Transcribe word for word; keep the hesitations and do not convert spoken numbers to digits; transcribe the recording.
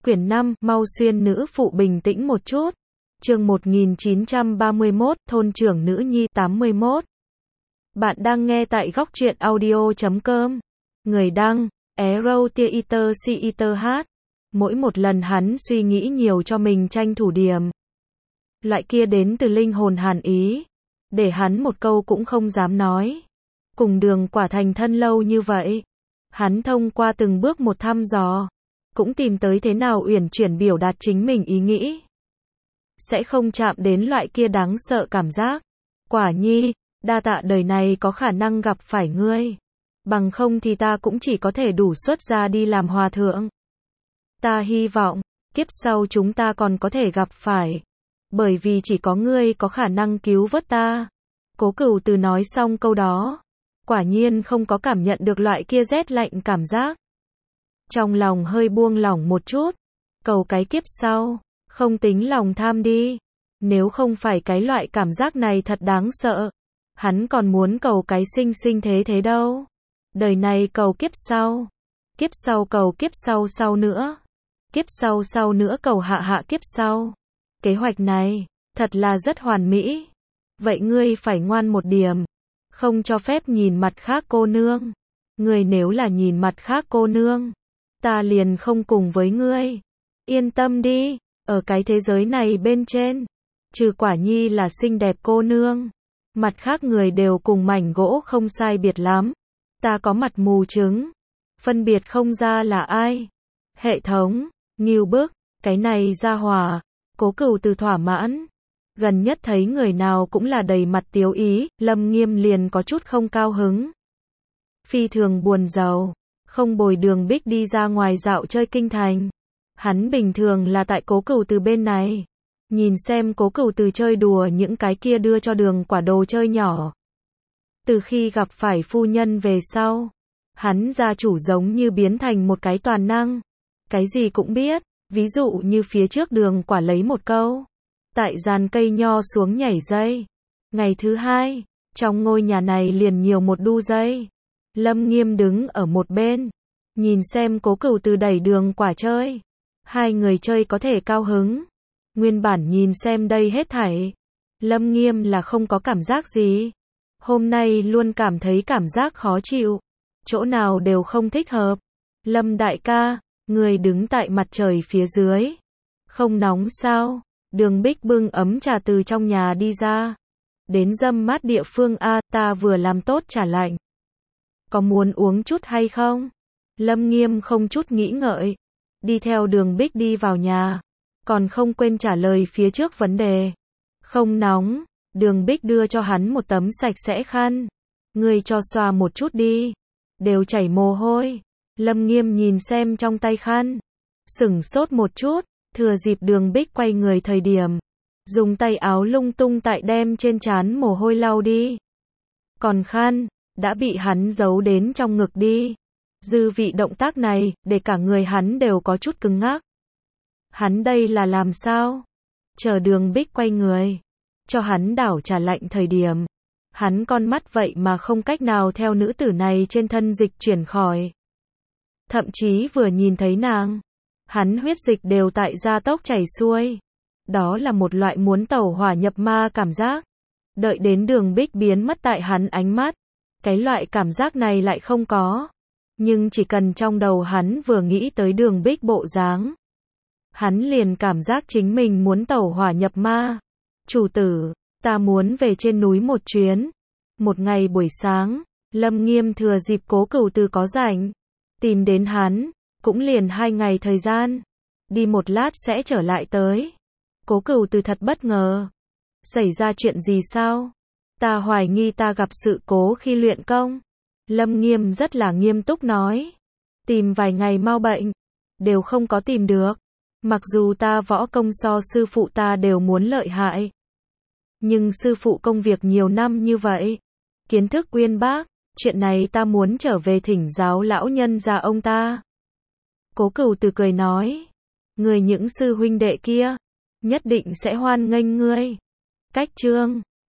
Quyển năm, mau xuyên nữ phụ bình tĩnh một chút. Chương một nghìn chín trăm ba mươi mốt, thôn trưởng nữ nhi tám mươi mốt. Bạn đang nghe tại góc truyện audio chấm com. Người đăng, Arrow Theater Theater H. Mỗi một lần hắn suy nghĩ nhiều cho mình tranh thủ điểm. Loại kia đến từ linh hồn hàn ý. Để hắn một câu cũng không dám nói. Cùng Đường Quả thành thân lâu như vậy. Hắn thông qua từng bước một thăm dò. Cũng tìm tới thế nào uyển chuyển biểu đạt chính mình ý nghĩ. Sẽ không chạm đến loại kia đáng sợ cảm giác. Quả nhi, đa tạ đời này có khả năng gặp phải ngươi. Bằng không thì ta cũng chỉ có thể đủ xuất gia đi làm hòa thượng. Ta hy vọng, kiếp sau chúng ta còn có thể gặp phải. Bởi vì chỉ có ngươi có khả năng cứu vớt ta. Cố Cửu Từ nói xong câu đó. Quả nhiên không có cảm nhận được loại kia rét lạnh cảm giác. Trong lòng hơi buông lỏng một chút. Cầu cái kiếp sau. Không tính lòng tham đi. Nếu không phải cái loại cảm giác này thật đáng sợ. Hắn còn muốn cầu cái sinh sinh thế thế đâu. Đời này cầu kiếp sau. Kiếp sau cầu kiếp sau sau nữa. Kiếp sau sau nữa cầu hạ hạ kiếp sau. Kế hoạch này, thật là rất hoàn mỹ. Vậy ngươi phải ngoan một điểm. Không cho phép nhìn mặt khác cô nương. Ngươi nếu là nhìn mặt khác cô nương. Ta liền không cùng với ngươi. Yên tâm đi. Ở cái thế giới này bên trên. Trừ Quả nhi là xinh đẹp cô nương. Mặt khác người đều cùng mảnh gỗ không sai biệt lắm. Ta có mặt mù trứng. Phân biệt không ra là ai. Hệ thống. Ngưu bức. Cái này ra hỏa. Cố Cửu Từ thỏa mãn. Gần nhất thấy người nào cũng là đầy mặt tiếu ý. Lâm Nghiêm liền có chút không cao hứng. Phi thường buồn rầu. Không bồi Đường Bích đi ra ngoài dạo chơi kinh thành. Hắn bình thường là tại Cố Cửu Từ bên này. Nhìn xem Cố Cửu Từ chơi đùa những cái kia đưa cho Đường Quả đồ chơi nhỏ. Từ khi gặp phải phu nhân về sau. Hắn gia chủ giống như biến thành một cái toàn năng. Cái gì cũng biết. Ví dụ như phía trước Đường Quả lấy một câu. Tại giàn cây nho xuống nhảy dây. Ngày thứ hai. Trong ngôi nhà này liền nhiều một đu dây. Lâm Nghiêm đứng ở một bên. Nhìn xem Cố Cửu Từ đẩy Đường Quả chơi. Hai người chơi có thể cao hứng. Nguyên bản nhìn xem đây hết thảy. Lâm Nghiêm là không có cảm giác gì. Hôm nay luôn cảm thấy cảm giác khó chịu. Chỗ nào đều không thích hợp. Lâm đại ca, người đứng tại mặt trời phía dưới. Không nóng sao? Đường Bích bưng ấm trà từ trong nhà đi ra. Đến dâm mát địa phương a, ta vừa làm tốt trà lạnh. Có muốn uống chút hay không? Lâm Nghiêm không chút nghĩ ngợi. Đi theo Đường Bích đi vào nhà. Còn không quên trả lời phía trước vấn đề. Không nóng. Đường Bích đưa cho hắn một tấm sạch sẽ khăn. Ngươi cho xoa một chút đi. Đều chảy mồ hôi. Lâm Nghiêm nhìn xem trong tay khăn. Sửng sốt một chút. Thừa dịp Đường Bích quay người thời điểm. Dùng tay áo lung tung tại đem trên trán mồ hôi lau đi. Còn khăn. Đã bị hắn giấu đến trong ngực đi. Dư vị động tác này, để cả người hắn đều có chút cứng ngắc. Hắn đây là làm sao? Chờ Đường Bích quay người. Cho hắn đảo trà lạnh thời điểm. Hắn con mắt vậy mà không cách nào theo nữ tử này trên thân dịch chuyển khỏi. Thậm chí vừa nhìn thấy nàng. Hắn huyết dịch đều tại gia tốc chảy xuôi. Đó là một loại muốn tẩu hỏa nhập ma cảm giác. Đợi đến Đường Bích biến mất tại hắn ánh mắt. Cái loại cảm giác này lại không có. Nhưng chỉ cần trong đầu hắn vừa nghĩ tới Đường Bích bộ dáng. Hắn liền cảm giác chính mình muốn tẩu hỏa nhập ma. Chủ tử, ta muốn về trên núi một chuyến. Một ngày buổi sáng, Lâm Nghiêm thừa dịp Cố Cửu Từ có rảnh. Tìm đến hắn, cũng liền hai ngày thời gian. Đi một lát sẽ trở lại tới. Cố Cửu Từ thật bất ngờ. Xảy ra chuyện gì sao? Ta hoài nghi ta gặp sự cố khi luyện công. Lâm Nghiêm rất là nghiêm túc nói. Tìm vài ngày mau bệnh. Đều không có tìm được. Mặc dù ta võ công so sư phụ ta đều muốn lợi hại. Nhưng sư phụ công việc nhiều năm như vậy. Kiến thức uyên bác. Chuyện này ta muốn trở về thỉnh giáo lão nhân gia ông ta. Cố Cửu Từ cười nói. Người những sư huynh đệ kia. Nhất định sẽ hoan nghênh ngươi. Cách chương.